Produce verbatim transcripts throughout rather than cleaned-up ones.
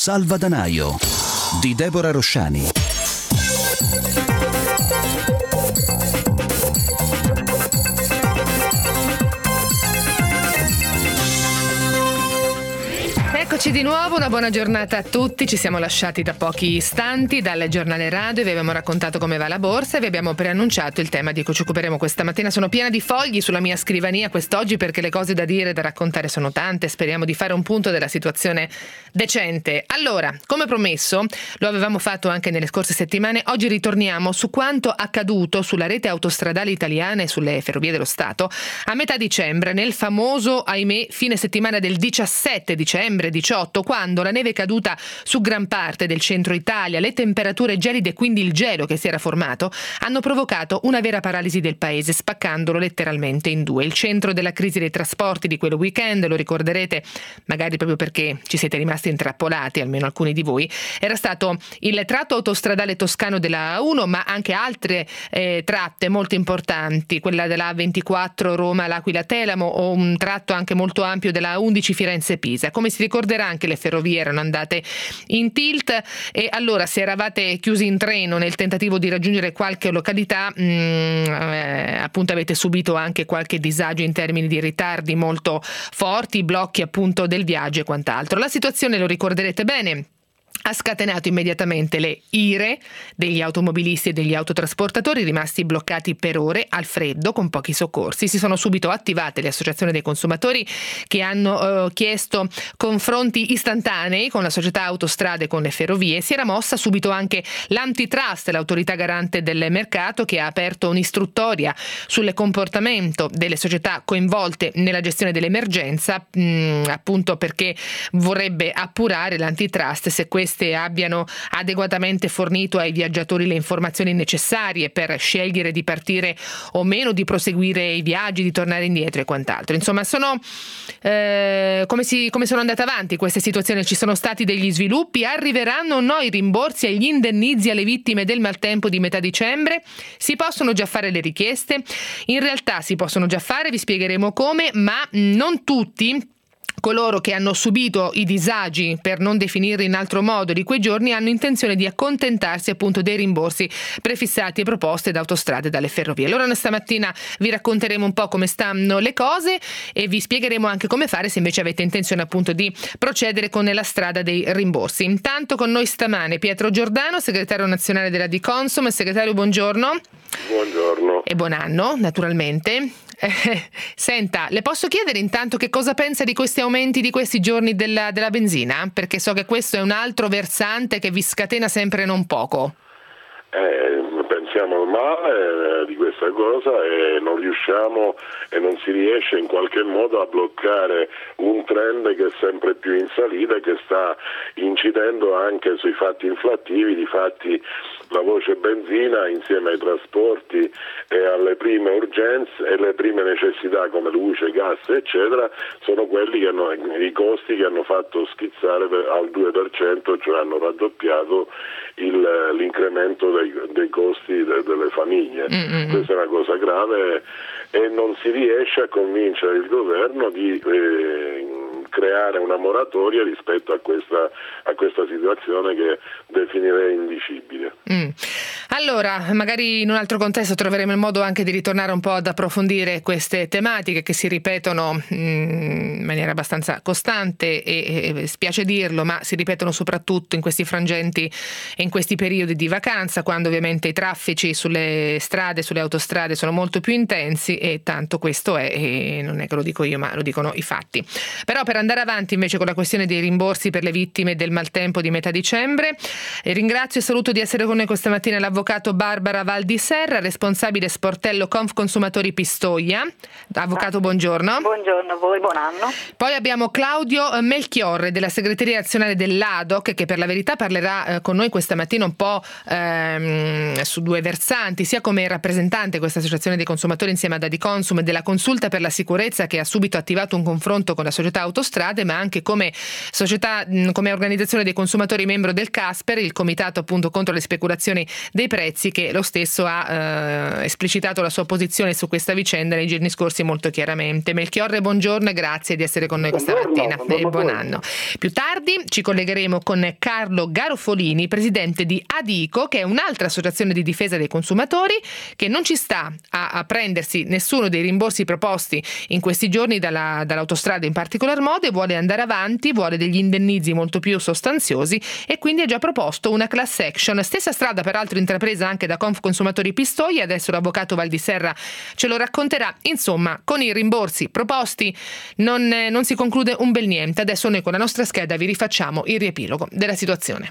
Salvadanaio di Deborah Rosciani. Eccoci di nuovo, una buona giornata a tutti. Ci siamo lasciati da pochi istanti dal giornale radio, vi abbiamo raccontato come va la borsa e vi abbiamo preannunciato il tema di cui ci occuperemo questa mattina. Sono piena di fogli sulla mia scrivania quest'oggi perché le cose da dire e da raccontare sono tante. Speriamo di fare un punto della situazione decente. Allora, come promesso, lo avevamo fatto anche nelle scorse settimane, oggi ritorniamo su quanto accaduto sulla rete autostradale italiana e sulle ferrovie dello Stato a metà dicembre, nel famoso, ahimè, fine settimana del diciassette dicembre diciotto, quando la neve è caduta su gran parte del centro Italia, le temperature gelide, quindi il gelo che si era formato, hanno provocato una vera paralisi del paese, spaccandolo letteralmente in due. Il centro della crisi dei trasporti di quel weekend, lo ricorderete magari proprio perché ci siete rimasti intrappolati, almeno alcuni di voi, era stato il tratto autostradale toscano della A uno, ma anche altre eh, tratte molto importanti, quella della A ventiquattro Roma-L'Aquila-Telamo o un tratto anche molto ampio della A undici Firenze-Pisa. Come si ricorderà, anche le ferrovie erano andate in tilt e allora se eravate chiusi in treno nel tentativo di raggiungere qualche località mh, eh, appunto avete subito anche qualche disagio in termini di ritardi molto forti, blocchi appunto del viaggio e quant'altro. La situazione, lo ricorderete bene, ha scatenato immediatamente le ire degli automobilisti e degli autotrasportatori rimasti bloccati per ore al freddo con pochi soccorsi. Si sono subito attivate le associazioni dei consumatori che hanno eh, chiesto confronti istantanei con la società Autostrade e con le ferrovie. Si era mossa subito anche l'Antitrust, l'autorità garante del mercato, che ha aperto un'istruttoria sul comportamento delle società coinvolte nella gestione dell'emergenza, mh, appunto perché vorrebbe appurare l'Antitrust se queste abbiano adeguatamente fornito ai viaggiatori le informazioni necessarie per scegliere di partire o meno, di proseguire i viaggi, di tornare indietro e quant'altro. Insomma, sono eh, come, si, come sono andate avanti queste situazioni? Ci sono stati degli sviluppi? Arriveranno o no i rimborsi e gli indennizi alle vittime del maltempo di metà dicembre? Si possono già fare le richieste? In realtà si possono già fare, vi spiegheremo come, ma non tutti coloro che hanno subito i disagi, per non definirli in altro modo, di quei giorni hanno intenzione di accontentarsi appunto dei rimborsi prefissati e proposte da Autostrade e dalle ferrovie. Allora noi stamattina vi racconteremo un po' come stanno le cose e vi spiegheremo anche come fare se invece avete intenzione appunto di procedere con la strada dei rimborsi. Intanto con noi stamane Pietro Giordano, segretario nazionale della Diconsum. Segretario, buongiorno. Buongiorno. E buon anno, naturalmente. Eh, senta, le posso chiedere intanto che cosa pensa di questi aumenti di questi giorni della, della benzina? Perché so che questo è un altro versante che vi scatena sempre non poco. Eh, pensiamo male di questa cosa e non riusciamo e non si riesce in qualche modo a bloccare un trend che è sempre più in salita e che sta incidendo anche sui fatti inflattivi. Difatti la voce benzina insieme ai trasporti e alle prime urgenze e le prime necessità come luce, gas eccetera sono quelli che hanno i costi che hanno fatto schizzare al due per cento, cioè hanno raddoppiato il, l'incremento dei, dei costi de, delle famiglie. Mm-hmm. Questa è una cosa grave e non si riesce a convincere il governo di eh, creare una moratoria rispetto a questa, a questa situazione che definirei indicibile. Mm. Allora, magari in un altro contesto troveremo il modo anche di ritornare un po' ad approfondire queste tematiche che si ripetono in maniera abbastanza costante e, e spiace dirlo, ma si ripetono soprattutto in questi frangenti e in questi periodi di vacanza, quando ovviamente i traffici sulle strade, sulle autostrade sono molto più intensi e tanto questo è, e non è che lo dico io, ma lo dicono i fatti. Però per andare avanti invece con la questione dei rimborsi per le vittime del maltempo di metà dicembre, ringrazio e saluto di essere con noi questa mattina l'avvocato Barbara Valdiserra, responsabile sportello Confconsumatori Pistoia. Avvocato, buongiorno. Buongiorno a voi, buon anno. Poi abbiamo Claudio Melchiorre della segreteria nazionale dell'A D O C, che per la verità parlerà eh, con noi questa mattina un po' ehm, su due versanti, sia come rappresentante di questa associazione dei consumatori insieme ad Adiconsum e della Consulta per la Sicurezza, che ha subito attivato un confronto con la società Autostrade, ma anche come società, come organizzazione dei consumatori membro del Casper, il comitato appunto contro le speculazioni dei dei prezzi, che lo stesso ha eh, esplicitato la sua posizione su questa vicenda nei giorni scorsi molto chiaramente. Melchiorre, buongiorno e grazie di essere con noi questa mattina e buon anno. Più tardi ci collegheremo con Carlo Garofolini, presidente di Adico, che è un'altra associazione di difesa dei consumatori che non ci sta a, a prendersi nessuno dei rimborsi proposti in questi giorni dalla, dall'autostrada in particolar modo, e vuole andare avanti, vuole degli indennizi molto più sostanziosi, e quindi ha già proposto una class action. Stessa strada peraltro intrapresa anche da Confconsumatori Pistoia, adesso l'avvocato Valdiserra ce lo racconterà. Insomma, con i rimborsi proposti non, eh, non si conclude un bel niente. Adesso noi con la nostra scheda vi rifacciamo il riepilogo della situazione.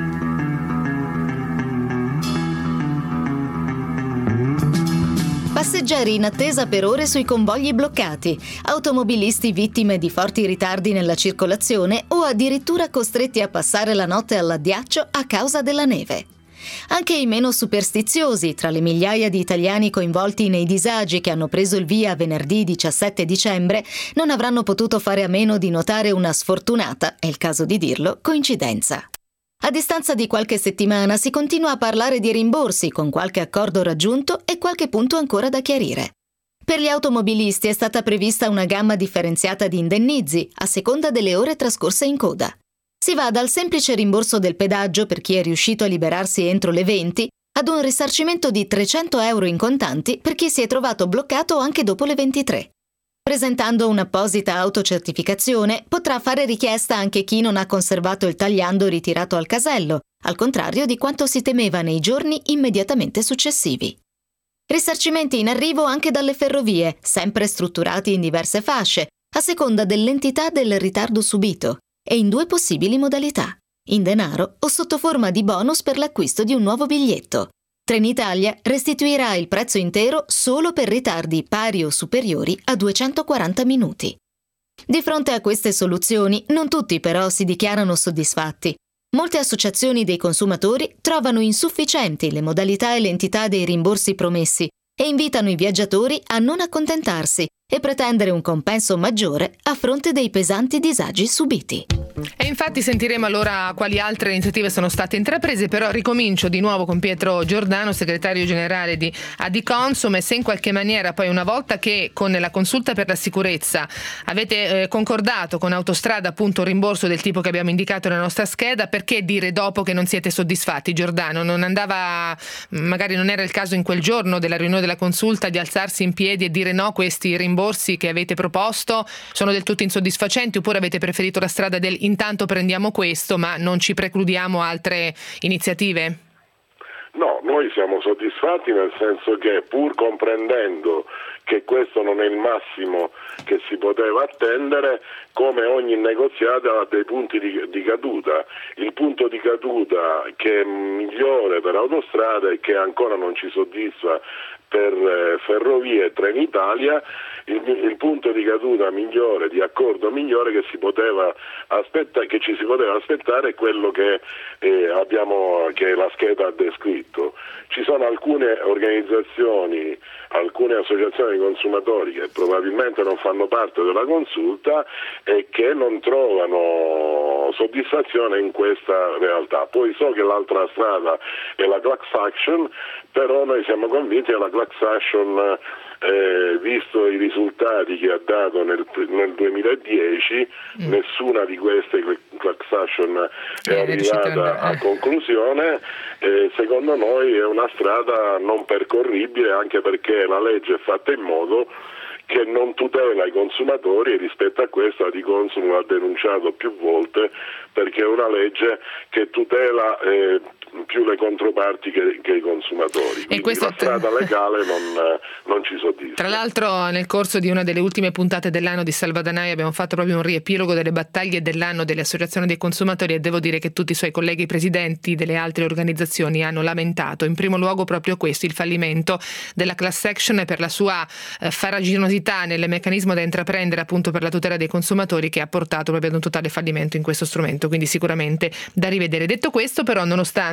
Passeggeri in attesa per ore sui convogli bloccati, automobilisti vittime di forti ritardi nella circolazione o addirittura costretti a passare la notte all'addiaccio a causa della neve. Anche i meno superstiziosi, tra le migliaia di italiani coinvolti nei disagi che hanno preso il via venerdì diciassette dicembre, non avranno potuto fare a meno di notare una sfortunata, è il caso di dirlo, coincidenza. A distanza di qualche settimana si continua a parlare di rimborsi, con qualche accordo raggiunto e qualche punto ancora da chiarire. Per gli automobilisti è stata prevista una gamma differenziata di indennizi, a seconda delle ore trascorse in coda. Si va dal semplice rimborso del pedaggio per chi è riuscito a liberarsi entro le venti, ad un risarcimento di trecento euro in contanti per chi si è trovato bloccato anche dopo le ventitré. Presentando un'apposita autocertificazione, potrà fare richiesta anche chi non ha conservato il tagliando ritirato al casello, al contrario di quanto si temeva nei giorni immediatamente successivi. Risarcimenti in arrivo anche dalle ferrovie, sempre strutturati in diverse fasce, a seconda dell'entità del ritardo subito, e in due possibili modalità: in denaro o sotto forma di bonus per l'acquisto di un nuovo biglietto. Trenitalia restituirà il prezzo intero solo per ritardi pari o superiori a duecentoquaranta minuti. Di fronte a queste soluzioni, non tutti però si dichiarano soddisfatti. Molte associazioni dei consumatori trovano insufficienti le modalità e l'entità dei rimborsi promessi e invitano i viaggiatori a non accontentarsi e pretendere un compenso maggiore a fronte dei pesanti disagi subiti. E infatti sentiremo allora quali altre iniziative sono state intraprese, però ricomincio di nuovo con Pietro Giordano, segretario generale di Adiconsum, e se in qualche maniera poi, una volta che con la consulta per la sicurezza avete eh, concordato con Autostrada appunto un rimborso del tipo che abbiamo indicato nella nostra scheda, perché dire dopo che non siete soddisfatti? Giordano, non andava, magari non era il caso in quel giorno della riunione della consulta, di alzarsi in piedi e dire no, questi rimborsi che avete proposto sono del tutto insoddisfacenti, oppure avete preferito la strada del intanto prendiamo questo ma non ci precludiamo altre iniziative? No, noi siamo soddisfatti, nel senso che, pur comprendendo che questo non è il massimo che si poteva attendere, come ogni negoziato ha dei punti di, di caduta. Il punto di caduta che è migliore per Autostrade e che ancora non ci soddisfa per eh, Ferrovie e Trenitalia, il, il punto di caduta migliore, di accordo migliore che si poteva aspettare, che ci si poteva aspettare, è quello che eh, abbiamo, che la scheda ha descritto. Ci sono alcune organizzazioni, alcune associazioni di consumatori che probabilmente non fanno parte della consulta e che non trovano soddisfazione in questa realtà. Poi so che l'altra strada è la class action, però noi siamo convinti che la class action, eh, visto i risultati che ha dato nel, nel duemiladieci, mm. nessuna di queste class action è eh, arrivata a conclusione. Eh, secondo noi è una strada non percorribile, anche perché la legge è fatta in modo che non tutela i consumatori, e rispetto a questo Adiconsum l'ha denunciato più volte, perché è una legge che tutela eh, più le controparti che, che i consumatori. Quindi e questo la strada legale non, non ci soddisfa. Tra l'altro, nel corso di una delle ultime puntate dell'anno di Salvadanaia abbiamo fatto proprio un riepilogo delle battaglie dell'anno delle associazioni dei consumatori, e devo dire che tutti i suoi colleghi presidenti delle altre organizzazioni hanno lamentato in primo luogo proprio questo, il fallimento della class action per la sua eh, farraginosità nel meccanismo da intraprendere appunto per la tutela dei consumatori, che ha portato proprio ad un totale fallimento in questo strumento, quindi sicuramente da rivedere. Detto questo, però, nonostante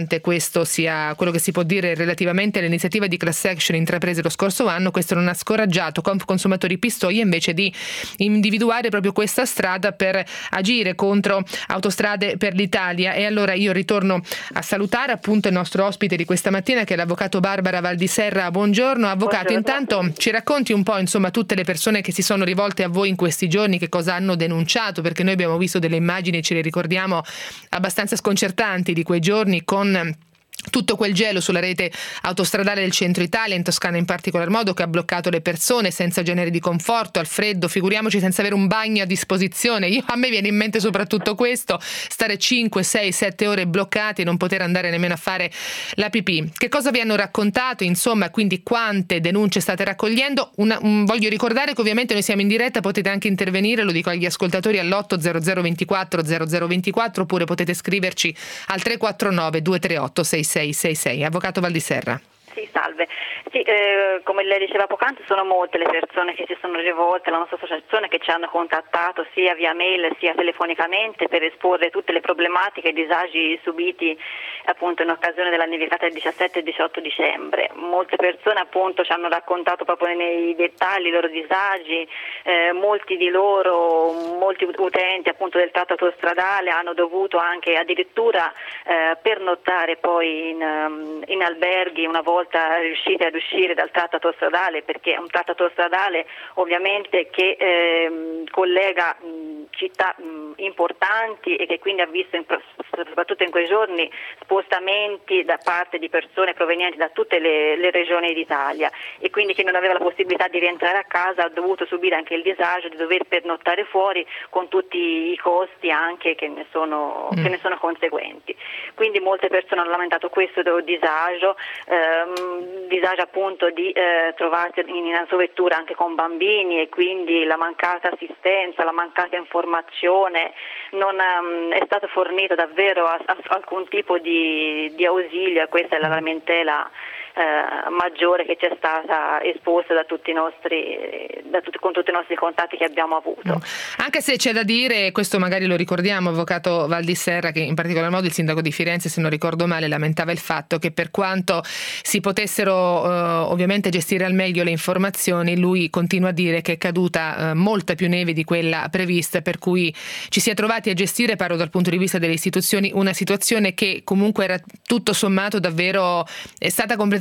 nonostante questo sia quello che si può dire relativamente all'iniziativa di class action intraprese lo scorso anno, questo non ha scoraggiato Confconsumatori Pistoia invece di individuare proprio questa strada per agire contro Autostrade per l'Italia. E allora io ritorno a salutare appunto il nostro ospite di questa mattina, che è l'avvocato Barbara Valdiserra. Buongiorno avvocato. Buongiorno. Intanto ci racconti un po' insomma tutte le persone che si sono rivolte a voi in questi giorni, che cosa hanno denunciato, perché noi abbiamo visto delle immagini, ce le ricordiamo, abbastanza sconcertanti di quei giorni, con tutto quel gelo sulla rete autostradale del centro Italia, in Toscana in particolar modo, che ha bloccato le persone senza genere di conforto, al freddo, figuriamoci senza avere un bagno a disposizione. Io, a me viene in mente soprattutto questo, stare cinque, sei, sette ore bloccati e non poter andare nemmeno a fare la pipì. Che cosa vi hanno raccontato, insomma, quindi quante denunce state raccogliendo? Una, un, voglio ricordare che ovviamente noi siamo in diretta, potete anche intervenire, lo dico agli ascoltatori, all'otto zero zero ventiquattro zero zero ventiquattro, oppure potete scriverci al tre quattro nove due tre otto sei sei sei sei. Avvocato Valdiserra. Sì, salve. Sì, eh, come lei diceva poc'anzi, sono molte le persone che si sono rivolte alla nostra associazione, che ci hanno contattato sia via mail sia telefonicamente per esporre tutte le problematiche e disagi subiti appunto in occasione della nevicata del diciassette e diciotto dicembre. Molte persone appunto ci hanno raccontato proprio nei dettagli i loro disagi, eh, molti di loro, molti utenti appunto del tratto autostradale hanno dovuto anche addirittura eh, pernottare poi in, in alberghi una volta riusciti ad uscire dal tratto autostradale, perché è un tratto autostradale ovviamente che eh, collega mh, città mh, importanti e che quindi ha visto in, soprattutto in quei giorni spostamenti da parte di persone provenienti da tutte le, le regioni d'Italia, e quindi chi non aveva la possibilità di rientrare a casa ha dovuto subire anche il disagio di dover pernottare fuori, con tutti i costi anche che ne sono, mm. che ne sono conseguenti. Quindi molte persone hanno lamentato questo disagio, ehm, disagio appunto di eh, trovarsi in autovettura anche con bambini, e quindi la mancata assistenza, la mancata informazione, non um, è stato fornito davvero a, a, alcun tipo di, di ausilio, e questa è la lamentela eh, maggiore che ci è stata esposta da tutti i nostri, da tutti, con tutti i nostri contatti che abbiamo avuto. Anche se c'è da dire, questo magari lo ricordiamo, avvocato Valdiserra, che in particolar modo il sindaco di Firenze, se non ricordo male, lamentava il fatto che per quanto si potessero eh, ovviamente gestire al meglio le informazioni, lui continua a dire che è caduta eh, molta più neve di quella prevista, per cui ci si è trovati a gestire, parlo dal punto di vista delle istituzioni, una situazione che comunque era tutto sommato davvero, è stata completamente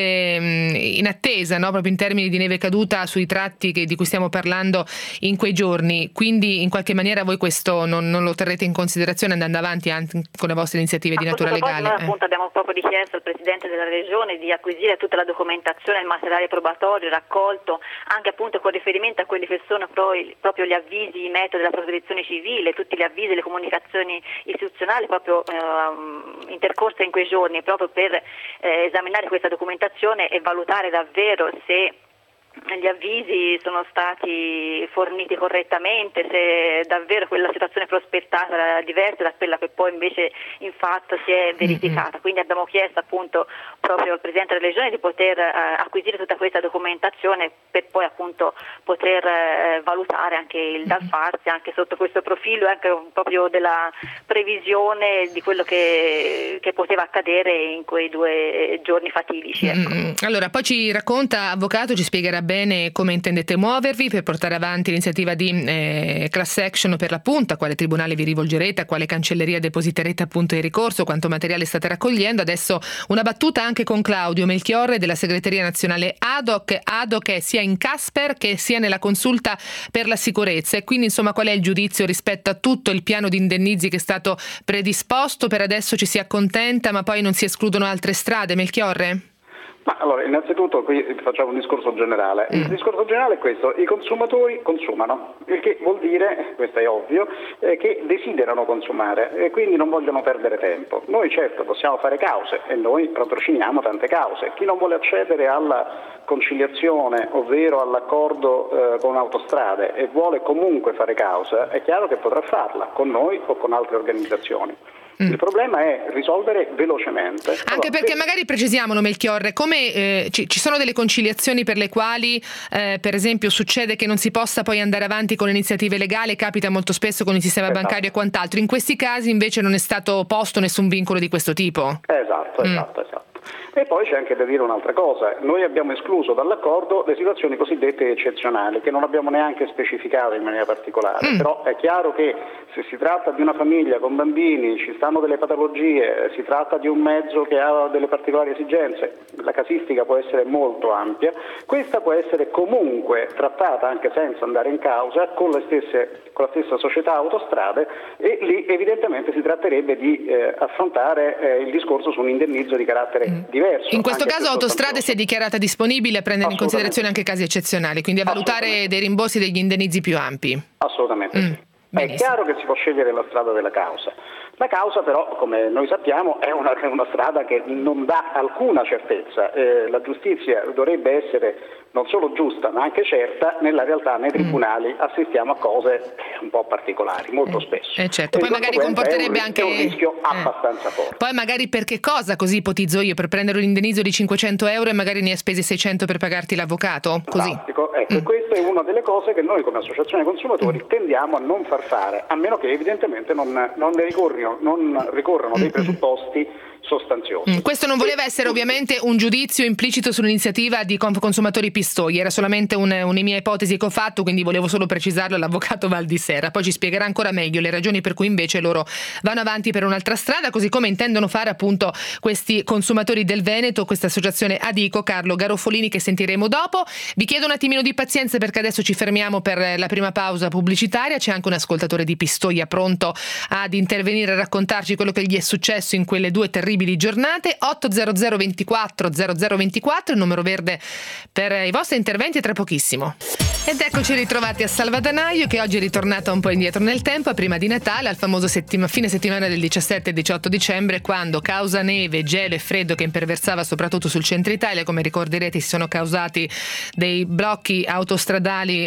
mh, in attesa, no? Proprio in termini di neve caduta sui tratti che, di cui stiamo parlando in quei giorni. Quindi in qualche maniera voi questo non, non lo terrete in considerazione andando avanti anche con le vostre iniziative di natura legale? Noi appunto abbiamo proprio richiesto al Presidente della Regione di acquisire tutta la documentazione, il materiale probatorio raccolto anche appunto con riferimento a quelli che sono proprio gli avvisi, i metodi della protezione civile, tutti gli avvisi, le comunicazioni istituzionali proprio eh, intercorse in quei giorni, proprio per eh, esaminare questa documentazione e valutare davvero se gli avvisi sono stati forniti correttamente, se davvero quella situazione prospettata era diversa da quella che poi invece in fatto si è verificata. Quindi abbiamo chiesto appunto proprio al Presidente della Regione di poter eh, acquisire tutta questa documentazione per poi appunto poter eh, valutare anche il da farsi anche sotto questo profilo, anche proprio della previsione di quello che, che poteva accadere in quei due giorni fatidici. Ecco. Allora, poi ci racconta, avvocato, ci spiegherà bene come intendete muovervi per portare avanti l'iniziativa di eh, class action per l'appunto, a quale tribunale vi rivolgerete, a quale cancelleria depositerete appunto il ricorso, quanto materiale state raccogliendo. Adesso una battuta anche con Claudio Melchiorre della segreteria nazionale A D O C, A D O C sia in Casper che sia nella consulta per la sicurezza, e quindi insomma qual è il giudizio rispetto a tutto il piano di indennizi che è stato predisposto? Per adesso ci si accontenta, ma poi non si escludono altre strade, Melchiorre? Ma allora, innanzitutto qui facciamo un discorso generale. Il discorso generale è questo: i consumatori consumano, il che vuol dire, questo è ovvio, eh, che desiderano consumare e quindi non vogliono perdere tempo. Noi certo possiamo fare cause e noi patrociniamo tante cause. Chi non vuole accedere alla conciliazione, ovvero all'accordo eh, con Autostrade, e vuole comunque fare causa, è chiaro che potrà farla con noi o con altre organizzazioni. Mm. Il problema è risolvere velocemente. Anche allora, perché se... magari precisiamolo, Melchiorre, come eh, ci, ci sono delle conciliazioni per le quali eh, per esempio succede che non si possa poi andare avanti con iniziative legali, capita molto spesso con il sistema esatto. bancario e quant'altro. In questi casi invece non è stato posto nessun vincolo di questo tipo. Esatto, mm. esatto, esatto. E poi c'è anche da dire un'altra cosa, noi abbiamo escluso dall'accordo le situazioni cosiddette eccezionali, che non abbiamo neanche specificato in maniera particolare, mm. però è chiaro che se si tratta di una famiglia con bambini, ci stanno delle patologie, si tratta di un mezzo che ha delle particolari esigenze, la casistica può essere molto ampia, questa può essere comunque trattata anche senza andare in causa con le stesse, con la stessa società Autostrade, e lì evidentemente si tratterebbe di eh, affrontare eh, il discorso su un indennizzo di carattere mm. diverso. In questo caso Autostrade si è dichiarata disponibile a prendere in considerazione anche casi eccezionali, quindi a valutare dei rimborsi degli indennizi più ampi. Assolutamente mm. sì. È chiaro che si può scegliere la strada della causa. La causa però, come noi sappiamo, è una, è una strada che non dà alcuna certezza. Eh, la giustizia dovrebbe essere non solo giusta ma anche certa, nella realtà nei tribunali mm. assistiamo a cose un po' particolari, molto eh, spesso. Eh certo. Poi magari comporterebbe è un, anche è un rischio eh. abbastanza forte. Poi magari per che cosa, così ipotizzo io, per prendere un indennizzo di cinquecento euro e magari ne hai spesi seicento per pagarti l'avvocato? Così. Ecco, mm. questa è una delle cose che noi come associazione consumatori mm. tendiamo a non far fare, a meno che evidentemente non, non ne ricorrino, non ricorrano dei presupposti sostanziosi. Mm, questo non voleva essere ovviamente un giudizio implicito sull'iniziativa di Consumatori Pistoia, era solamente un, una mia ipotesi che ho fatto, quindi volevo solo precisarlo all'avvocato Valdisera. Poi ci spiegherà ancora meglio le ragioni per cui invece loro vanno avanti per un'altra strada, così come intendono fare appunto questi consumatori del Veneto, questa associazione Adico, Carlo Garofolini, che sentiremo dopo. Vi chiedo un attimino di pazienza perché adesso ci fermiamo per la prima pausa pubblicitaria. C'è anche un ascoltatore di Pistoia pronto ad intervenire, a raccontarci quello che gli è successo in quelle due terribili giornate. Otto zero zero ventiquattro zero zero ventiquattro, il numero verde per i vostri interventi, tra pochissimo. Ed eccoci ritrovati a Salvadanaio, che oggi è ritornata un po' indietro nel tempo, a prima di Natale, al famoso settima, fine settimana del diciassette e diciotto dicembre, quando causa neve, gelo e freddo che imperversava soprattutto sul centro Italia, come ricorderete si sono causati dei blocchi autostradali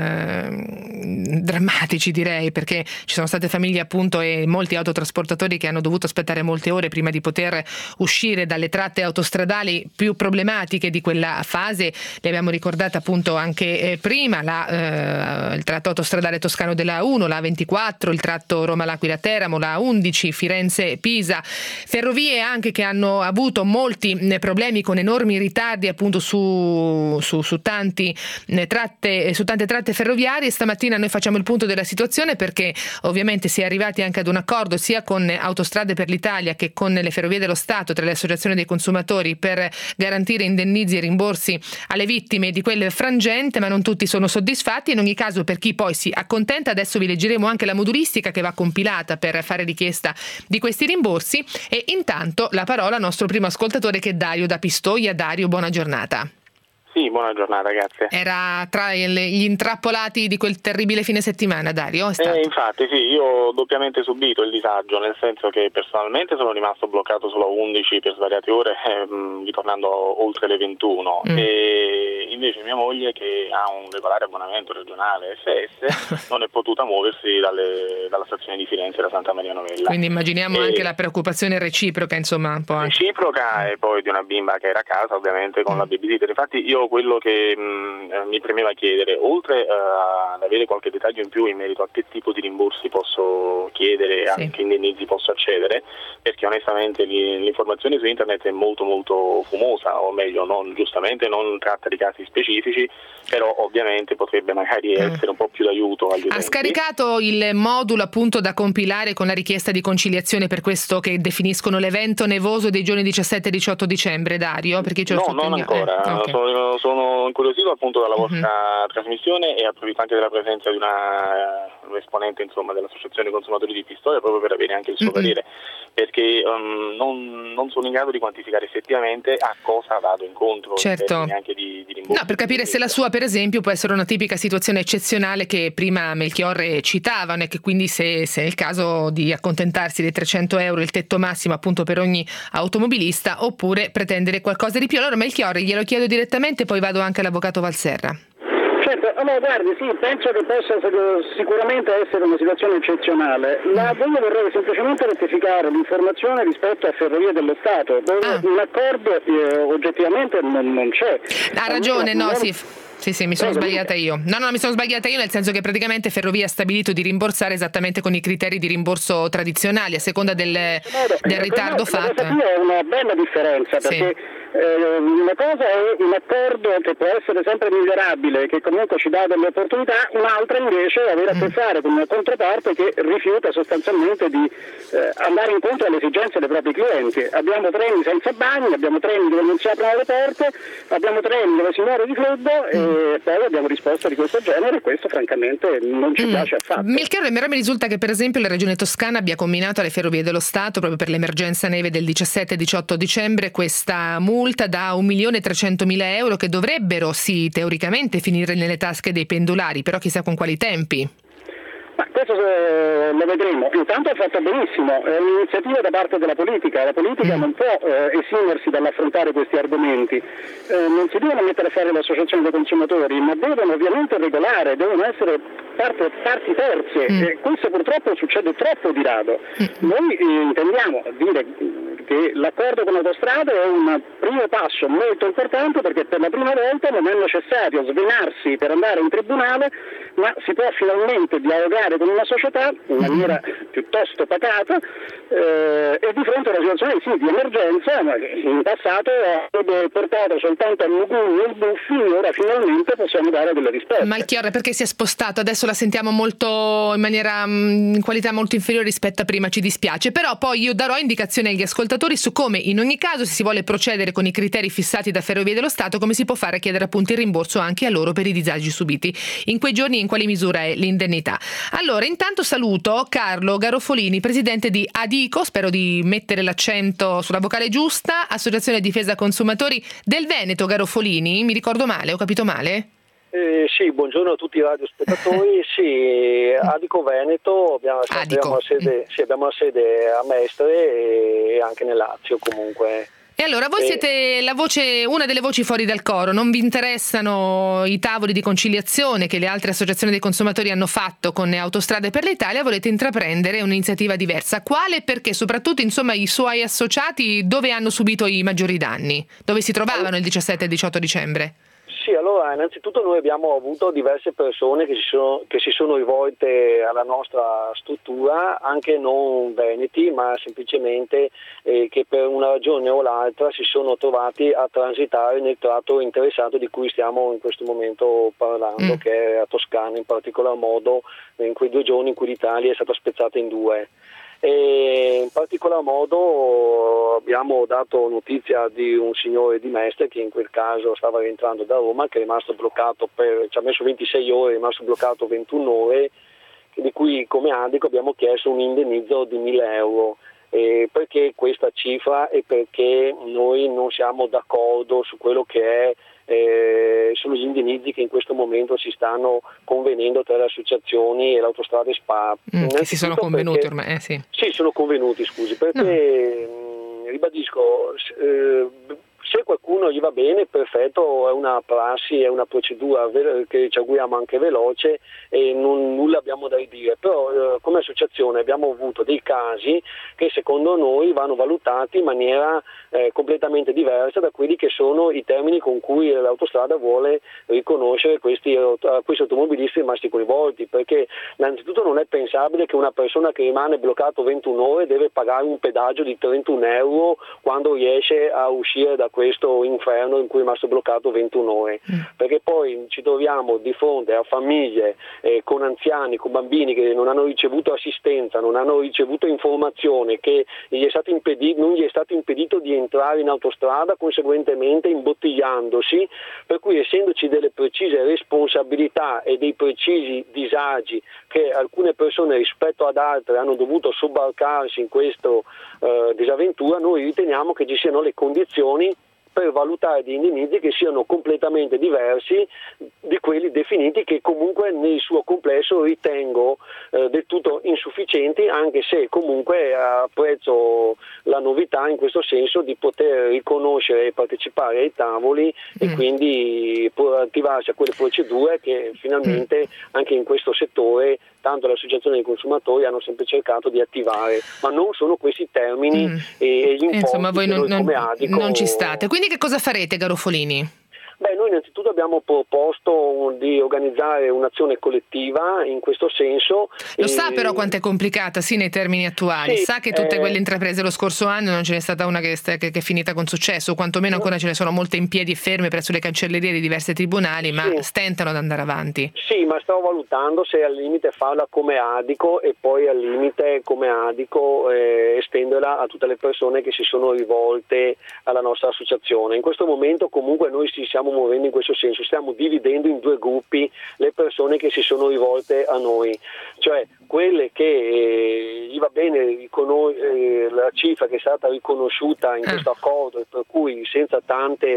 eh, drammatici, direi, perché ci sono state famiglie appunto e molti autotrasportatori che hanno dovuto aspettare molte ore prima di poter uscire dalle tratte autostradali più problematiche di quella fase. Le abbiamo ricordate appunto anche eh, prima. La, eh, il tratto autostradale toscano della A uno, la A ventiquattro, il tratto Roma-L'Aquila-Teramo, la A undici, Firenze-Pisa, ferrovie anche che hanno avuto molti eh, problemi con enormi ritardi appunto su, su, su, tanti, eh, tratte, su tante tratte ferroviarie. Stamattina noi facciamo il punto della situazione perché ovviamente si è arrivati anche ad un accordo sia con Autostrade per l'Italia che con le Ferrovie dello Stato, tra le associazioni dei consumatori, per garantire indennizi e rimborsi alle vittime di quel frangente, ma non tutti sono soddisfatti. In ogni caso, per chi poi si accontenta, adesso vi leggeremo anche la modulistica che va compilata per fare richiesta di questi rimborsi. E intanto la parola al nostro primo ascoltatore, che è Dario da Pistoia. Dario, buona giornata. Sì, buona giornata, grazie. Era tra gli intrappolati di quel terribile fine settimana, Dario? È stato? Eh, infatti sì, io ho doppiamente subito il disagio, nel senso che personalmente sono rimasto bloccato sulla undici per svariate ore, ehm, ritornando oltre le ventuno, mm. e invece mia moglie, che ha un regolare abbonamento regionale F S, non è potuta muoversi dalle, dalla stazione di Firenze da Santa Maria Novella. Quindi immaginiamo e anche la preoccupazione reciproca, insomma, un po' anche. Reciproca, e poi di una bimba che era a casa, ovviamente, con mm. la babysitter. Infatti io quello che mh, mi premeva chiedere, oltre uh, ad avere qualche dettaglio in più in merito a che tipo di rimborsi posso chiedere, sì. a che indennizi posso accedere, perché onestamente l'informazione su internet è molto molto fumosa, o meglio, non, giustamente non tratta di casi specifici, però ovviamente potrebbe magari essere un po' più d'aiuto agli utenti. Ha scaricato il modulo appunto da compilare con la richiesta di conciliazione per questo che definiscono l'evento nevoso dei giorni diciassette e diciotto dicembre, Dario? Perché no, non ancora, eh, okay. sono, sono incuriosito appunto dalla vostra uh-huh. trasmissione, e approfitto anche della presenza di una un esponente insomma dell'associazione consumatori di Pistoia, proprio per avere anche il suo uh-huh. parere, perché um, non, non sono in grado di quantificare effettivamente a cosa vado incontro, certo. in anche di, di rimborso. No, per capire se la sua per esempio può essere una tipica situazione eccezionale che prima Melchiorre citavano, e che quindi se, se è il caso di accontentarsi dei trecento euro, il tetto massimo appunto per ogni automobilista, oppure pretendere qualcosa di più. Allora Melchiorre glielo chiedo direttamente, poi vado anche all'avvocato Valserra. Certo, allora guardi, sì, penso che possa sicuramente essere una situazione eccezionale. La io vorrei semplicemente rettificare l'informazione rispetto a Ferrovie dello Stato, dove ah. un accordo eh, oggettivamente non, non c'è. Ha ragione, no, sì. Sì, sì, mi sono sbagliata io. No, no, mi sono sbagliata io nel senso che praticamente Ferrovia ha stabilito di rimborsare esattamente con i criteri di rimborso tradizionali, a seconda del, del ritardo no, fatto. Questa è una bella differenza, perché sì. Eh, una cosa è un accordo che può essere sempre migliorabile, che comunque ci dà delle opportunità, un'altra invece è avere a che fare con una controparte che rifiuta sostanzialmente di eh, andare incontro alle esigenze dei propri clienti. Abbiamo treni senza bagni, abbiamo treni dove non si aprono le porte, abbiamo treni dove si muore di freddo e poi abbiamo risposte di questo genere e questo francamente non ci mm. piace affatto. Milchiaro, mi risulta che per esempio la Regione Toscana abbia comminato alle Ferrovie dello Stato, proprio per l'emergenza neve del diciassette e diciotto dicembre, questa multa da un milione trecentomila euro che dovrebbero sì teoricamente finire nelle tasche dei pendolari, però chissà con quali tempi. Ma questo eh, lo vedremo. Intanto ha fatto benissimo, è un'iniziativa da parte della politica, la politica mm. non può eh, esimersi dall'affrontare questi argomenti, eh, non si devono mettere a fare le associazioni dei consumatori, ma devono ovviamente regolare, devono essere parte, parti terze, mm. e questo purtroppo succede troppo di rado. Mm. Noi eh, intendiamo dire che l'accordo con Autostrade è un primo passo molto importante, perché per la prima volta non è necessario svenarsi per andare in tribunale, ma si può finalmente dialogare con una società in maniera piuttosto pacata eh, e di fronte a una situazione sì, di emergenza, ma che in passato avrebbe portato soltanto a mugugni e sbuffi, ora finalmente possiamo dare delle risposte. Melchiorre, perché si è spostato? Adesso la sentiamo molto in maniera in qualità molto inferiore rispetto a prima, ci dispiace, però poi io darò indicazioni agli ascoltatori su come in ogni caso, se si vuole procedere con i criteri fissati da Ferrovie dello Stato, come si può fare a chiedere appunto il rimborso anche a loro per i disagi subiti in quei giorni, in quale misura è l'indennità. Allora, intanto saluto Carlo Garofolini, presidente di Adico, spero di mettere l'accento sulla vocale giusta, Associazione Difesa Consumatori del Veneto. Garofolini, mi ricordo male, ho capito male? Eh, sì, buongiorno a tutti i radiospettatori. Sì, Adico Veneto, abbiamo, Adico. Abbiamo, la sede, sì, abbiamo la sede a Mestre e anche nel Lazio comunque. E allora voi siete la voce, una delle voci fuori dal coro, non vi interessano i tavoli di conciliazione che le altre associazioni dei consumatori hanno fatto con Autostrade per l'Italia, volete intraprendere un'iniziativa diversa. Quale? Perché soprattutto insomma i suoi associati dove hanno subito i maggiori danni? Dove si trovavano il diciassette e il diciotto dicembre? Sì, allora innanzitutto noi abbiamo avuto diverse persone che si sono, che si sono rivolte alla nostra struttura, anche non veneti, ma semplicemente eh, che per una ragione o l'altra si sono trovati a transitare nel tratto interessato di cui stiamo in questo momento parlando, mm. che è a Toscana, in particolar modo in quei due giorni in cui l'Italia è stata spezzata in due. E in particolar modo abbiamo dato notizia di un signore di Mestre che in quel caso stava rientrando da Roma, che è rimasto bloccato per, ci ha messo ventisei ore, è rimasto bloccato ventuno ore, di cui come Adico abbiamo chiesto un indennizzo di mille euro. Eh, perché questa cifra? E perché noi non siamo d'accordo su quello che è Eh, sono gli indennizzi che in questo momento si stanno convenendo tra le associazioni e l'Autostrade SPA. Mm, che si sono convenuti perché, ormai, eh, sì. Sì, sono convenuti, scusi, perché no. mh, ribadisco, eh, se qualcuno gli va bene, perfetto, è una prassi, è una procedura ve- che ci auguriamo anche veloce e non, nulla abbiamo da ridire, però eh, come associazione abbiamo avuto dei casi che secondo noi vanno valutati in maniera eh, completamente diversa da quelli che sono i termini con cui l'autostrada vuole riconoscere questi, questi automobilisti rimasti coinvolti, perché innanzitutto non è pensabile che una persona che rimane bloccato ventuno ore deve pagare un pedaggio di trentuno euro quando riesce a uscire da questo inferno in cui è rimasto bloccato ventuno ore, mm. perché poi ci troviamo di fronte a famiglie eh, con anziani, con bambini che non hanno ricevuto assistenza, non hanno ricevuto informazione, che gli è stato impedito, non gli è stato impedito di entrare in autostrada, conseguentemente imbottigliandosi, per cui essendoci delle precise responsabilità e dei precisi disagi che alcune persone rispetto ad altre hanno dovuto sobbarcarsi in questa eh, disavventura, noi riteniamo che ci siano le condizioni per valutare degli indennizzi che siano completamente diversi di quelli definiti, che comunque nel suo complesso ritengo eh, del tutto insufficienti, anche se comunque apprezzo la novità in questo senso di poter riconoscere e partecipare ai tavoli mm. e quindi attivarsi a quelle procedure che finalmente mm. anche in questo settore tanto le associazioni dei consumatori hanno sempre cercato di attivare, ma non sono questi termini mm. e, e gli importi. Insomma, voi non, non, come Adico, non ci state. Quindi che cosa farete, Garofolini? Beh, noi innanzitutto abbiamo proposto di organizzare un'azione collettiva in questo senso. Lo e... sa però quanto è complicata, sì, nei termini attuali. Sì, sa che tutte eh... quelle intraprese lo scorso anno non ce n'è stata una che, che, che è finita con successo, o quantomeno ancora ce ne sono molte in piedi e ferme presso le cancellerie di diversi tribunali, ma sì. stentano ad andare avanti. Sì, ma stavo valutando se al limite farla come Adico e poi al limite come Adico eh, estenderla a tutte le persone che si sono rivolte alla nostra associazione. In questo momento comunque noi ci siamo muovendo in questo senso, stiamo dividendo in due gruppi le persone che si sono rivolte a noi, cioè quelle che eh, gli va bene riconos- eh, la cifra che è stata riconosciuta in questo accordo e per cui senza tante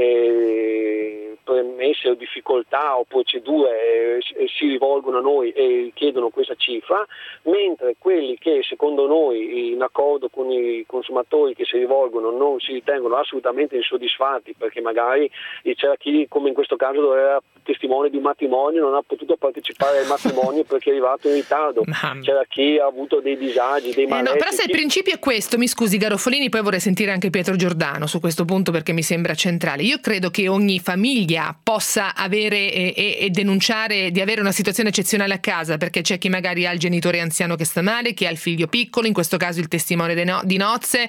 eh, premesse o difficoltà o procedure eh, si rivolgono a noi e chiedono questa cifra, mentre quelli che secondo noi in accordo con i consumatori che si rivolgono non si ritengono assolutamente insoddisfatti perché magari c'era chi, come in questo caso, era testimone di un matrimonio, non ha potuto partecipare al matrimonio perché è arrivato in ritardo. Mamma. C'era chi ha avuto dei disagi, dei malesseri. Eh no, però se il principio è questo, mi scusi Garofolini, poi vorrei sentire anche Pietro Giordano su questo punto perché mi sembra centrale. Io credo che ogni famiglia possa avere e, e, e denunciare di avere una situazione eccezionale a casa, perché c'è chi magari ha il genitore anziano che sta male, chi ha il figlio piccolo, in questo caso il testimone de no, di nozze,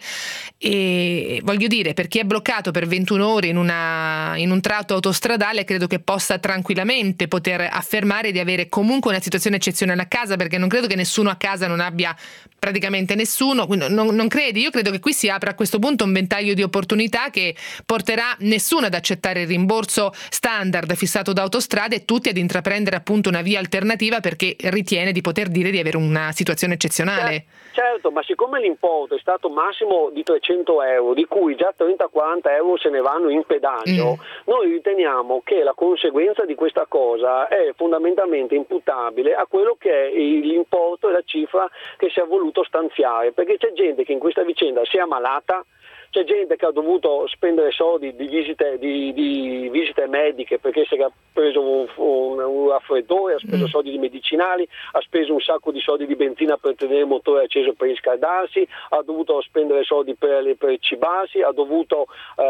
e voglio dire, per chi è bloccato per ventuno ore in, una, in un tratto autostradale, credo che possa tranquillamente poter affermare di avere comunque una situazione eccezionale a casa, perché non credo che nessuno a casa non abbia praticamente nessuno, non, non credi? Io credo che qui si apra a questo punto un ventaglio di opportunità che porterà nessuno ad accettare il rimborso standard fissato da Autostrade e tutti ad intraprendere appunto una via alternativa perché ritiene di poter dire di avere una situazione eccezionale. Certo, ma siccome l'importo è stato massimo di trecento euro, di cui già trenta quaranta euro se ne vanno in pedaggio, mm. noi riteniamo che la conseguenza di questa cosa è fondamentalmente imputabile a quello che è l'importo e la cifra che si è voluto stanziare, perché c'è gente che in questa vicenda si è ammalata, c'è gente che ha dovuto spendere soldi di visite, di, di visite mediche perché si è preso un, un, un raffreddore, ha speso mm. soldi di medicinali, ha speso un sacco di soldi di benzina per tenere il motore acceso per riscaldarsi, ha dovuto spendere soldi per, per cibarsi, ha dovuto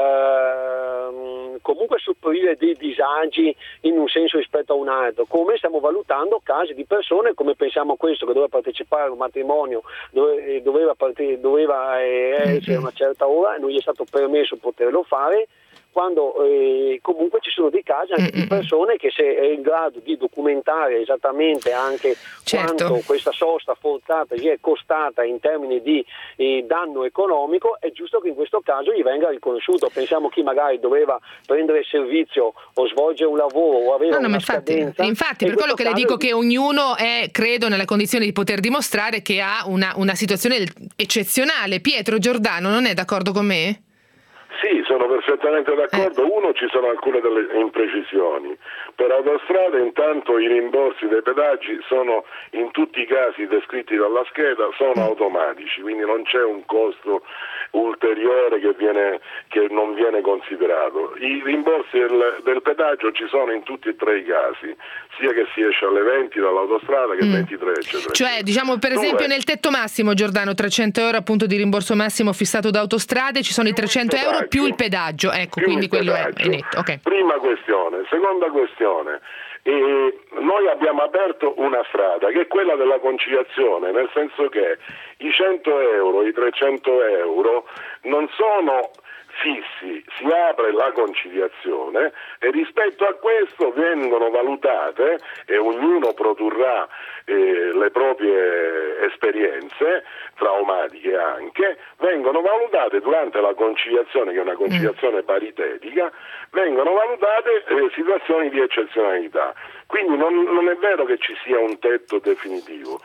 eh, comunque sopperire dei disagi in un senso rispetto a un altro. Come stiamo valutando casi di persone, come pensiamo a questo che doveva partecipare a un matrimonio, dove, doveva, partire, doveva eh, essere una certa ora, non gli è stato permesso poterlo fare, quando eh, comunque ci sono dei casi anche di persone che se è in grado di documentare esattamente anche certo. quanto questa sosta forzata gli è costata in termini di eh, danno economico, è giusto che in questo caso gli venga riconosciuto. Pensiamo chi magari doveva prendere il servizio o svolgere un lavoro o aveva no, no, una infatti, scadenza. Infatti per quello che le dico è... che ognuno è, credo, nella condizione di poter dimostrare che ha una, una situazione eccezionale. Pietro Giordano non è d'accordo con me? Sì, sono perfettamente d'accordo. Uno, ci sono alcune delle imprecisioni. Per Autostrade intanto i rimborsi dei pedaggi sono in tutti i casi descritti dalla scheda, sono automatici, quindi non c'è un costo ulteriore che, viene, che non viene considerato. I rimborsi del, del pedaggio ci sono in tutti e tre i casi, sia che si esce alle venti dall'autostrada che mm. ventitré eccetera. Cioè diciamo per Dove? esempio nel tetto massimo, Giordano, trecento euro appunto di rimborso massimo fissato da Autostrade, ci sono più i trecento euro più il pedaggio, ecco, più quindi quello è, è netto. Okay. Prima questione. Seconda questione. E noi abbiamo aperto una strada che è quella della conciliazione, nel senso che i cento euro, i trecento euro non sono fissi, si apre la conciliazione e rispetto a questo vengono valutate e ognuno produrrà eh, le proprie esperienze traumatiche anche, vengono valutate durante la conciliazione, che è una conciliazione paritetica, vengono valutate eh, situazioni di eccezionalità. Quindi non, non è vero che ci sia un tetto definitivo.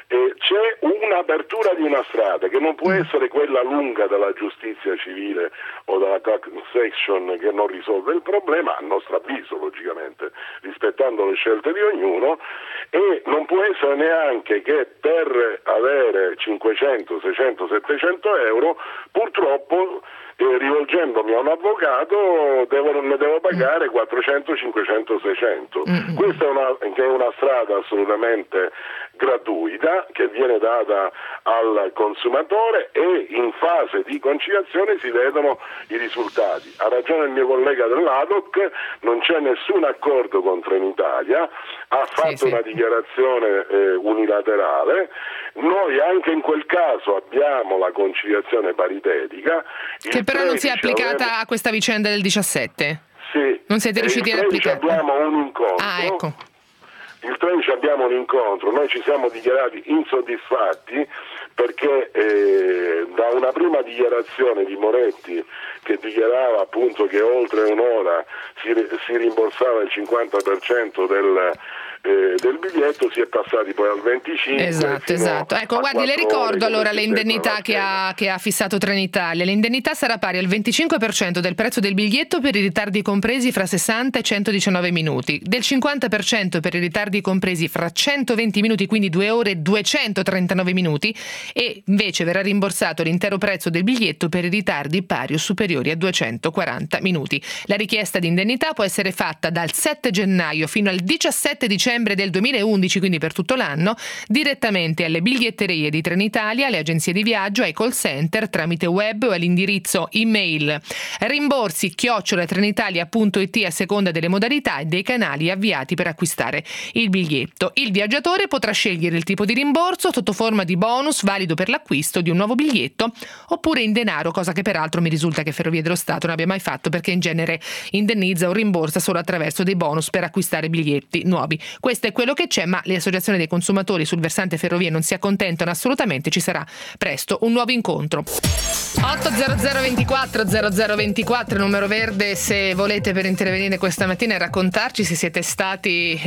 eh, c'è un'apertura di una strada che non può essere quella lunga della giustizia civile o della tax section che non risolve il problema, a nostro avviso logicamente, rispettando le scelte di ognuno, e non può essere neanche che per avere cinquecento, seicento, settecento euro purtroppo eh, rivolgendomi a un avvocato devo, ne devo pagare quattrocento, cinquecento, seicento. Mm-hmm. Questa è una, che è una strada assolutamente gratuita che viene data al consumatore e in fase di conciliazione si vedono i risultati. Ha ragione il mio collega dell'A D O C, non c'è nessun accordo con Trenitalia, ha fatto sì, sì. una dichiarazione eh, unilaterale. Noi anche in quel caso abbiamo la conciliazione paritetica che però non si è applicata avremo... a questa vicenda del diciassette. Sì, non siete riusciti ad applicare. Abbiamo un incontro. Ah, ecco. Il tredici abbiamo un incontro, noi ci siamo dichiarati insoddisfatti perché eh, da una prima dichiarazione di Moretti che dichiarava appunto che oltre un'ora si, si rimborsava il cinquanta per cento del, eh, del biglietto, si è passati poi al venticinque per cento. Esatto, esatto. Ecco, guardi, le ricordo allora le indennità che ha, che ha fissato Trenitalia. L'indennità sarà pari al venticinque per cento del prezzo del biglietto per i ritardi compresi fra sessanta e centodiciannove minuti, del cinquanta per cento per i ritardi compresi fra centoventi minuti, quindi due ore e duecentotrentanove minuti, e invece verrà rimborsato l'intero prezzo del biglietto per i ritardi pari o superiori a duecentoquaranta minuti. La richiesta di indennità può essere fatta dal sette gennaio fino al diciassette dicembre del duemilaundici, quindi per tutto l'anno, direttamente alle biglietterie di Trenitalia, alle agenzie di viaggio, ai call center, tramite web o all'indirizzo email rimborsi chiocciola trenitalia punto it a seconda delle modalità e dei canali avviati per acquistare il biglietto. Il viaggiatore potrà scegliere il tipo di rimborso sotto forma di bonus valido per l'acquisto di un nuovo biglietto oppure in denaro, cosa che peraltro mi risulta che Ferrovie dello Stato non abbia mai fatto, perché in genere indennizza o rimborsa solo attraverso dei bonus per acquistare biglietti nuovi. Questo è quello che c'è, ma le associazioni dei consumatori sul versante ferrovie non si accontentano assolutamente, ci sarà presto un nuovo incontro. otto zero zero ventiquattro zero zero ventiquattro numero verde se volete per intervenire questa mattina e raccontarci se siete stati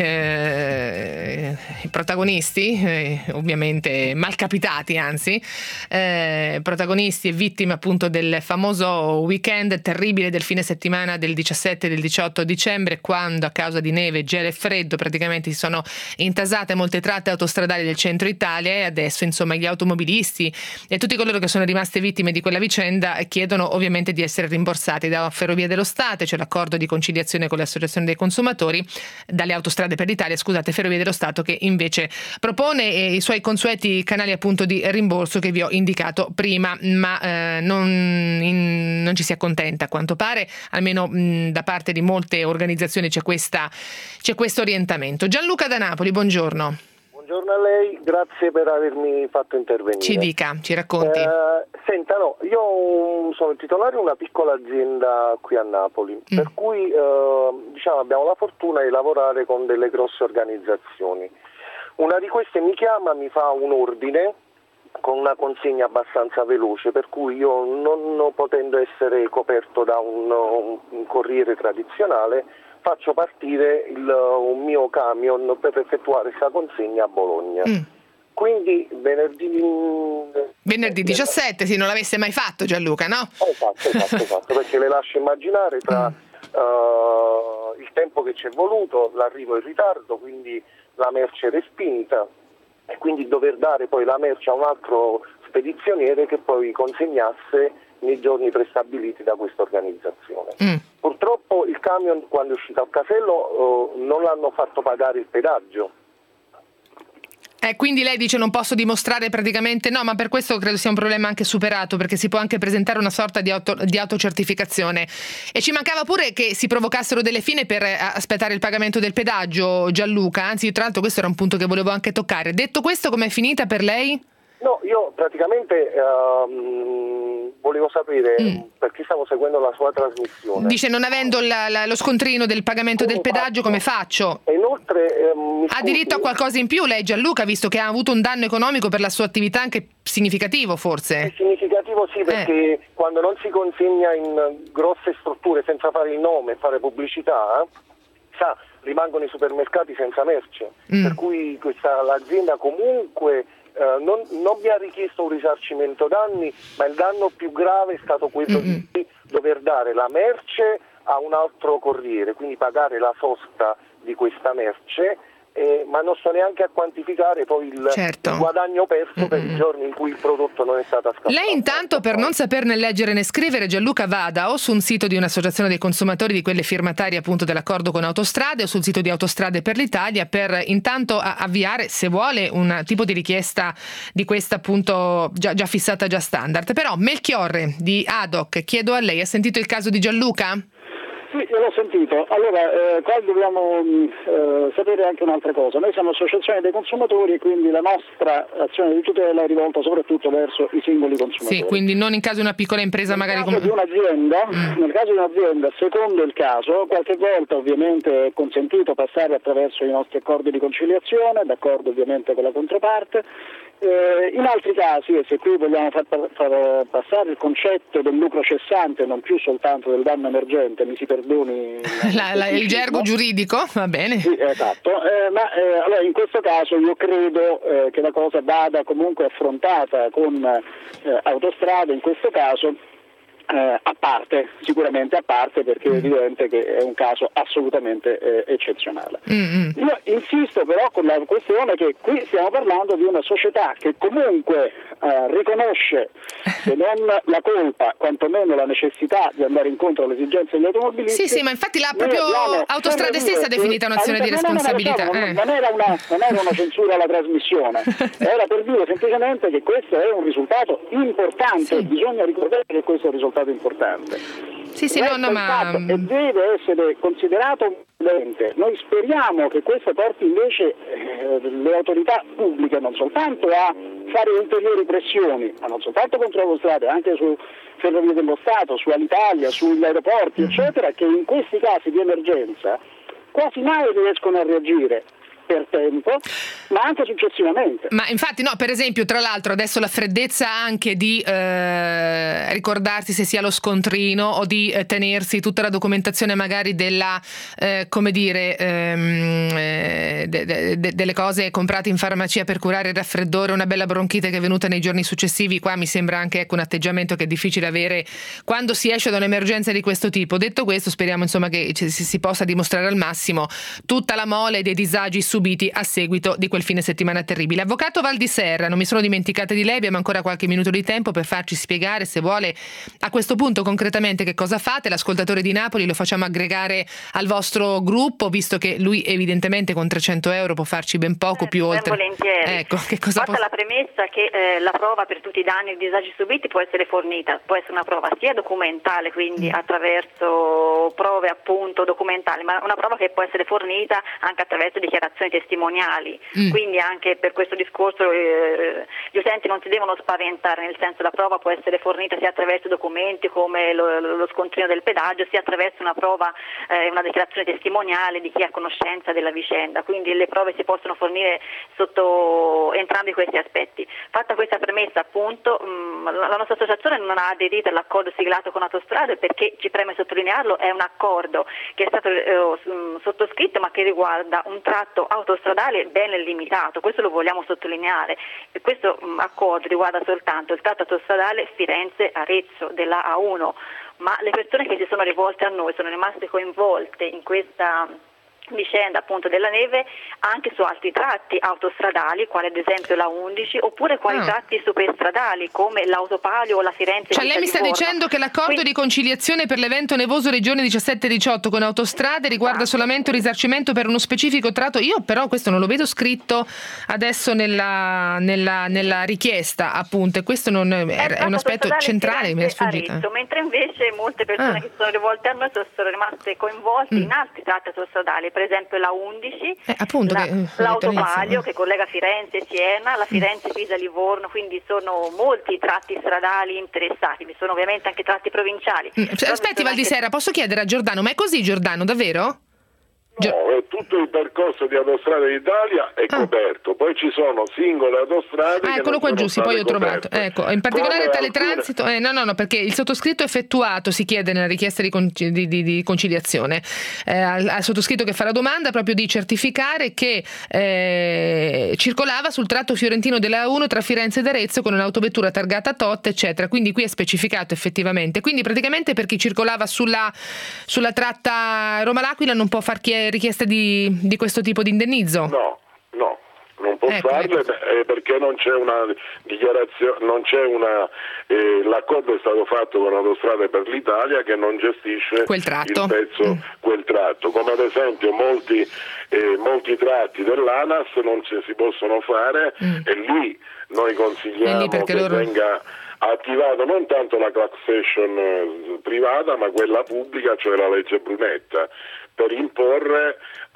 eh, i protagonisti, eh, ovviamente malcapitati anzi, eh, protagonisti e vittime appunto del famoso weekend terribile del fine settimana del diciassette e del diciotto dicembre, quando a causa di neve, gelo e freddo praticamente si sono intasate molte tratte autostradali del centro Italia, e adesso insomma gli automobilisti e tutti coloro che sono rimaste vittime di quella vicenda chiedono ovviamente di essere rimborsati da Ferrovie dello Stato. C'è l'accordo di conciliazione con le associazioni dei consumatori, dalle autostrade per l'Italia, scusate, Ferrovie dello Stato che invece propone eh, i suoi consueti canali appunto di rimborso che vi ho indicato prima, ma eh, non, in, non ci si accontenta a quanto pare, almeno mh, da parte di molte organizzazioni c'è questa c'è questo orientamento. Gianluca da Napoli, buongiorno. Buongiorno a lei, grazie per avermi fatto intervenire. Ci dica, ci racconti. Eh, senta, no, io sono titolare di una piccola azienda qui a Napoli, mm. per cui eh, diciamo abbiamo la fortuna di lavorare con delle grosse organizzazioni. Una di queste mi chiama, mi fa un ordine con una consegna abbastanza veloce, per cui io non potendo essere coperto da un, un corriere tradizionale faccio partire il, un mio camion per effettuare questa consegna a Bologna. Mm. Quindi venerdì... Venerdì diciassette, se non l'avesse mai fatto Gianluca, no? Esatto, esatto, esatto, perché le lascio immaginare tra mm. uh, il tempo che ci è voluto, l'arrivo in ritardo, quindi la merce respinta, e quindi dover dare poi la merce a un altro spedizioniere che poi consegnasse nei giorni prestabiliti da questa organizzazione. Mm. Purtroppo il camion, quando è uscito al casello, eh, non l'hanno fatto pagare il pedaggio. Eh, quindi lei dice non posso dimostrare praticamente, no, ma per questo credo sia un problema anche superato, perché si può anche presentare una sorta di, auto, di autocertificazione. E ci mancava pure che si provocassero delle fine per aspettare il pagamento del pedaggio, Gianluca, anzi tra l'altro questo era un punto che volevo anche toccare. Detto questo, com'è finita per lei? No, io praticamente uh, volevo sapere, mm. perché stavo seguendo la sua trasmissione. Dice, non avendo la, la, lo scontrino del pagamento come del pedaggio, faccio? come faccio? E inoltre um, ha diritto a qualcosa in più lei, Gianluca, visto che ha avuto un danno economico per la sua attività anche significativo, forse? È significativo sì, perché eh. quando non si consegna in grosse strutture senza fare il nome e fare pubblicità, sa, rimangono i supermercati senza merce, mm. per cui questa, l'azienda comunque eh, non, non mi ha richiesto un risarcimento danni, ma il danno più grave è stato quello mm-hmm. di dover dare la merce a un altro corriere, quindi pagare la sosta di questa merce. Eh, ma non sto neanche a quantificare poi il, certo. il guadagno perso mm-hmm. per i giorni in cui il prodotto non è stato scattato. Lei intanto, per non saperne leggere né scrivere, Gianluca, vada o su un sito di un'associazione dei consumatori, di quelle firmatarie appunto dell'accordo con Autostrade, o sul sito di Autostrade per l'Italia, per intanto avviare, se vuole, un tipo di richiesta di questa appunto già, già fissata, già standard. Però Melchiorre di Adoc, chiedo a lei, ha sentito il caso di Gianluca? Sì, io l'ho sentito. Allora, eh, qua dobbiamo eh, sapere anche un'altra cosa. Noi siamo associazione dei consumatori e quindi la nostra azione di tutela è rivolta soprattutto verso i singoli consumatori. Sì, quindi non in caso di una piccola impresa, nel magari caso come... di un'azienda, mm. Nel caso di un'azienda, secondo il caso, qualche volta ovviamente è consentito passare attraverso i nostri accordi di conciliazione, d'accordo ovviamente con la controparte. Eh, in altri casi, e se qui vogliamo far, far passare il concetto del lucro cessante, non più soltanto del danno emergente, mi si perdoni la, la, il gergo giuridico, va bene. Sì, esatto, eh, ma eh, allora in questo caso io credo eh, che la cosa vada comunque affrontata con eh, Autostrade, in questo caso Eh, a parte, sicuramente a parte, perché è evidente che è un caso assolutamente eh, eccezionale. Mm-hmm. Io insisto però con la questione che qui stiamo parlando di una società che comunque eh, riconosce, se non la colpa, quantomeno la necessità di andare incontro alle esigenze degli automobilisti. Sì, sì, ma infatti l'ha proprio Autostrade stessa definita un'azione di responsabilità. No, no, no, non, era una, non era una censura alla trasmissione, era per dire semplicemente che questo è un risultato importante, sì. Bisogna ricordare che questo è un risultato importante. Sì, sì, no, no, ma... E deve essere considerato un. Noi speriamo che questo porti invece eh, le autorità pubbliche non soltanto a fare ulteriori pressioni, ma non soltanto contro Autostrade, anche su Ferrovie dello Stato, su Alitalia, sugli aeroporti, eccetera, che in questi casi di emergenza quasi mai riescono a reagire per tempo, ma anche successivamente. Ma infatti no, per esempio, tra l'altro adesso la freddezza anche di eh, ricordarsi se sia lo scontrino o di eh, tenersi tutta la documentazione magari della eh, come dire ehm, eh, de, de, de, delle cose comprate in farmacia per curare il raffreddore, una bella bronchite che è venuta nei giorni successivi. Qua mi sembra anche ecco, un atteggiamento che è difficile avere quando si esce da un'emergenza di questo tipo. Detto questo, speriamo insomma che ci, si, si possa dimostrare al massimo tutta la mole dei disagi subiti a seguito di quel fine settimana terribile. Avvocato Valdiserra, non mi sono dimenticata di lei, abbiamo ancora qualche minuto di tempo per farci spiegare, se vuole, a questo punto concretamente che cosa fate. L'ascoltatore di Napoli lo facciamo aggregare al vostro gruppo, visto che lui evidentemente con trecento euro può farci ben poco, eh, più ben oltre. Volentieri. Ecco, che cosa Fatta posso... la premessa che eh, la prova per tutti i danni e i disagi subiti può essere fornita, può essere una prova sia documentale, quindi mm. attraverso prove appunto documentali, ma una prova che può essere fornita anche attraverso dichiarazioni testimoniali, mm. quindi anche per questo discorso eh, gli utenti non si devono spaventare, nel senso la prova può essere fornita sia attraverso documenti come lo, lo scontrino del pedaggio, sia attraverso una prova, eh, una dichiarazione testimoniale di chi ha conoscenza della vicenda, quindi le prove si possono fornire sotto entrambi questi aspetti. Fatta questa premessa appunto mh, la nostra associazione non ha aderito all'accordo siglato con Autostrade perché, ci preme sottolinearlo, è un accordo che è stato eh, sottoscritto ma che riguarda un tratto autostradale ben limitato, questo lo vogliamo sottolineare. E questo mh, accordo riguarda soltanto il tratto autostradale Firenze-Arezzo della A uno, ma le persone che si sono rivolte a noi sono rimaste coinvolte in questa vicenda appunto della neve anche su altri tratti autostradali, quale ad esempio la undici, oppure quali ah. tratti superstradali come l'Autopalio o la Firenze. Cioè lei mi sta Livorno. dicendo che l'accordo Quindi... di conciliazione per l'evento nevoso dei giorni diciassette e diciotto con Autostrade riguarda ah. solamente un risarcimento per uno specifico tratto? Io però questo non lo vedo scritto adesso nella, nella, nella richiesta appunto, e questo non è, è, è un aspetto centrale che mi è sfuggito. Arezzo, mentre invece molte persone ah. che sono rivolte a noi sono rimaste coinvolte mm. in altri tratti autostradali, per esempio la undici, eh, appunto, la, che, l'Autopalio che collega Firenze e Siena, la Firenze-Pisa-Livorno, quindi sono molti tratti stradali interessati, vi sono ovviamente anche tratti provinciali. Mm. Aspetti Valdiserra, anche... posso chiedere a Giordano, ma è così Giordano, davvero? No, è tutto il percorso di Autostrade d'Italia è ah. coperto, poi ci sono singole autostrade. Ah, che eccolo non qua sono giù, sì, poi ho coperte. trovato. Ecco, in particolare Come tale alcune... transito. Eh, no, no, no, perché il sottoscritto effettuato si chiede nella richiesta di, con, di, di, di conciliazione eh, al, al sottoscritto che fa la domanda proprio di certificare che eh, circolava sul tratto fiorentino della A uno tra Firenze ed Arezzo con un'autovettura targata tot, eccetera. Quindi qui è specificato effettivamente. Quindi praticamente per chi circolava sulla, sulla tratta Roma-L'Aquila non può far chiedere richiesta di, di questo tipo di indennizzo? No, no, non può ecco, farle ecco. eh, perché non c'è una dichiarazione, non c'è una eh, l'accordo è stato fatto con Autostrade per l'Italia che non gestisce quel tratto. il pezzo, mm. quel tratto, come ad esempio molti, eh, molti tratti dell'ANAS non si, si possono fare mm. e lì noi consigliamo lì che loro... venga attivato non tanto la taxation privata ma quella pubblica, cioè la legge Brunetta, per imporre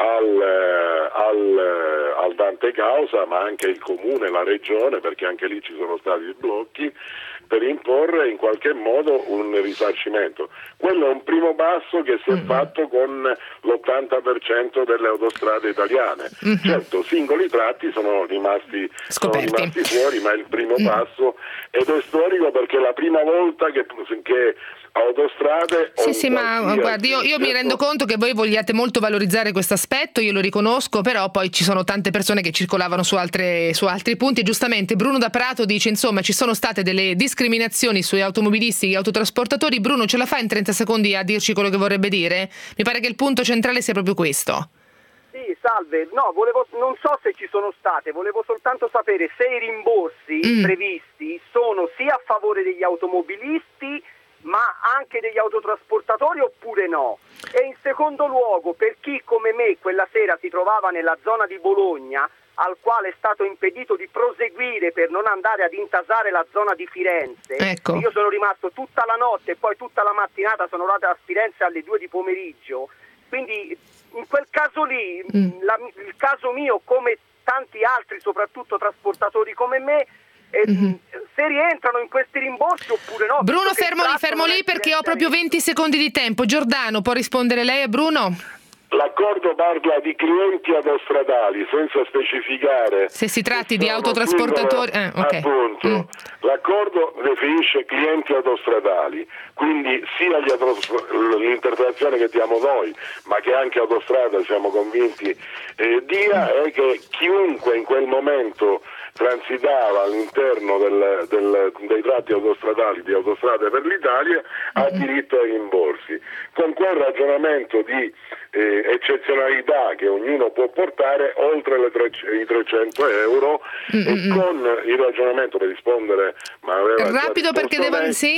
al, al, al dante causa, ma anche il comune, la regione, perché anche lì ci sono stati blocchi, per imporre in qualche modo un risarcimento. Quello è un primo passo che si è mm-hmm. fatto con l'ottanta per cento delle autostrade italiane. Mm-hmm. Certo, singoli tratti sono rimasti, sono rimasti fuori, ma è il primo mm. passo ed è storico perché è la prima volta che, che autostrade sì sì ma guardi io, io mi rendo conto che voi vogliate molto valorizzare questo aspetto, io lo riconosco, però poi ci sono tante persone che circolavano su, altre, su altri punti e giustamente Bruno da Prato dice insomma ci sono state delle discriminazioni sui automobilisti e autotrasportatori. Bruno, ce la fa in trenta secondi a dirci quello che vorrebbe dire? Mi pare che il punto centrale sia proprio questo. Sì, salve, no, volevo, non so se ci sono state, volevo soltanto sapere se i rimborsi mm. previsti sono sia a favore degli automobilisti ma anche degli autotrasportatori oppure no? E in secondo luogo, per chi come me quella sera si trovava nella zona di Bologna, al quale è stato impedito di proseguire per non andare ad intasare la zona di Firenze, ecco. Io sono rimasto tutta la notte e poi tutta la mattinata sono arrivato a Firenze alle due di pomeriggio, quindi in quel caso lì, mm. la, il caso mio come tanti altri, soprattutto trasportatori come me, Mm-hmm. se rientrano in questi rimborsi oppure no. Bruno, fermo lì, fermo lì perché ho proprio venti secondi di tempo. Giordano, può rispondere lei a Bruno? L'accordo parla di clienti autostradali senza specificare se si tratti di autotrasportatori eh, okay. appunto mm. L'accordo definisce clienti autostradali, quindi sia gli autostr- l'interpretazione che diamo noi ma che anche Autostrada siamo convinti eh, dia mm. è che chiunque in quel momento transitava all'interno del, del, dei tratti autostradali di Autostrade per l'Italia ha mm-hmm. diritto ai rimborsi, con quel ragionamento di eh, eccezionalità che ognuno può portare oltre le tre, i trecento euro mm-hmm. e con il ragionamento per rispondere ma aveva rapido perché devono sì?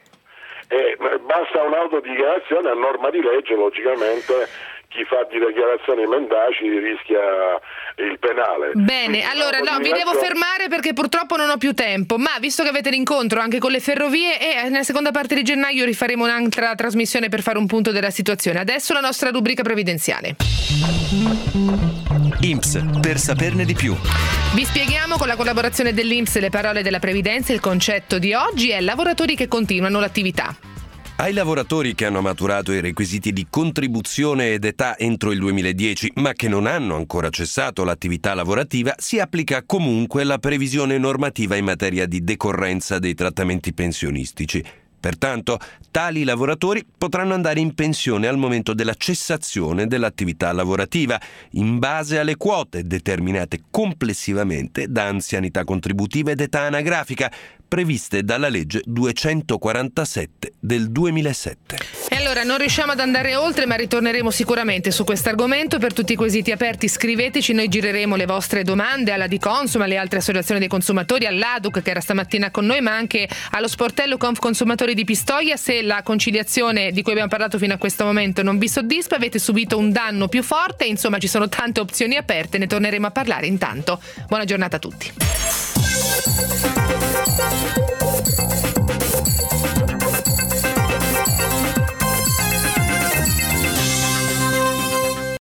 Eh, basta un'autodichiarazione a norma di legge, logicamente chi fa di dichiarazioni mendaci rischia il penale. Bene, quindi, allora no, vi devo fermare perché purtroppo non ho più tempo, ma visto che avete l'incontro anche con le ferrovie e nella seconda parte di gennaio rifaremo un'altra trasmissione per fare un punto della situazione. Adesso la nostra rubrica previdenziale. I N P S, per saperne di più. Vi spieghiamo con la collaborazione dell'I N P S le parole della previdenza. Il concetto di oggi è lavoratori che continuano l'attività. Ai lavoratori che hanno maturato i requisiti di contribuzione ed età entro il duemiladieci, ma che non hanno ancora cessato l'attività lavorativa, si applica comunque la previsione normativa in materia di decorrenza dei trattamenti pensionistici. Pertanto, tali lavoratori potranno andare in pensione al momento della cessazione dell'attività lavorativa, in base alle quote determinate complessivamente da anzianità contributiva ed età anagrafica, previste dalla legge duecentoquarantasette del duemilasette. E allora non riusciamo ad andare oltre, ma ritorneremo sicuramente su questo argomento. Per tutti i quesiti aperti scriveteci, noi gireremo le vostre domande alla Diconsum, alle altre associazioni dei consumatori, all'A D U C che era stamattina con noi, ma anche allo sportello Confconsumatori di Pistoia. Se la conciliazione di cui abbiamo parlato fino a questo momento non vi soddisfa, avete subito un danno più forte, insomma ci sono tante opzioni aperte, ne torneremo a parlare. Intanto buona giornata a tutti.